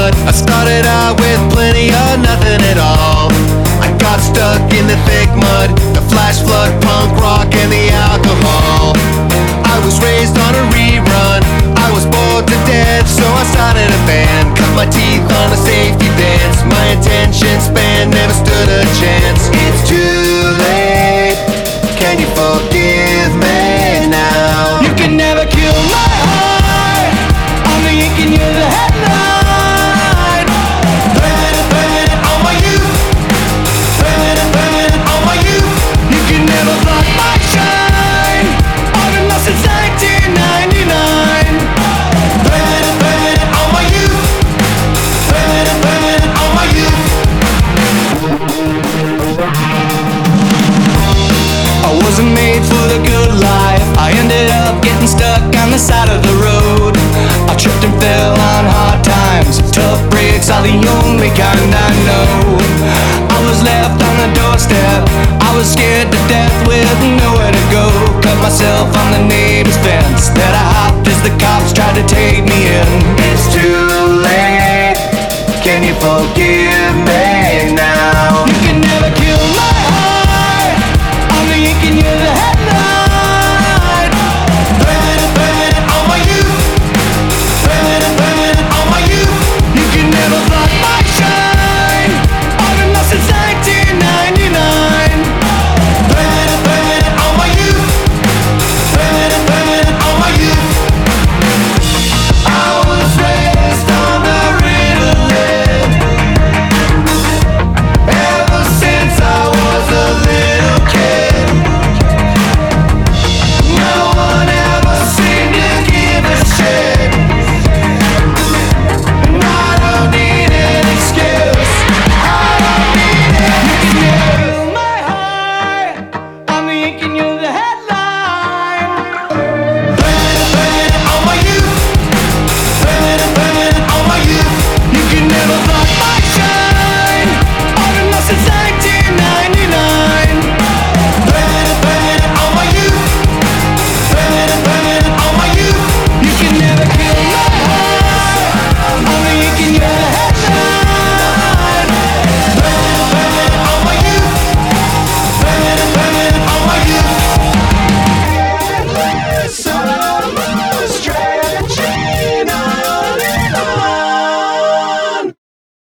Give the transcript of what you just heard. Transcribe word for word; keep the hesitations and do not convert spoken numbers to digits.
mud. I started out with plenty of nothing at all. I got stuck in the thick mud, the flash flood, punk rock, and the alcohol. I was raised on a rerun, I was bored to death, so I started a band. Cut my teeth on a safety dance, my attention span never stood a chance. It's too late, can you forgive me now? You can never kill my heart, I'm the ink and you're the headline. Burn it, burn it on my youth, burn it, burn it on my youth. You can never block my shine, I've been lost since nineteen ninety-nine. Burn it, burn it on my youth, burn it, burn it on my youth. I wasn't made for the good life, I ended up getting stuck on the side of the road. I tripped and fell on hard times, tough breaks are the only kind I know. I was left on the doorstep, I was scared to death with nowhere to go. Cut myself on the neighbor's fence that I hopped as the cops tried to take me in. It's too late, can you forgive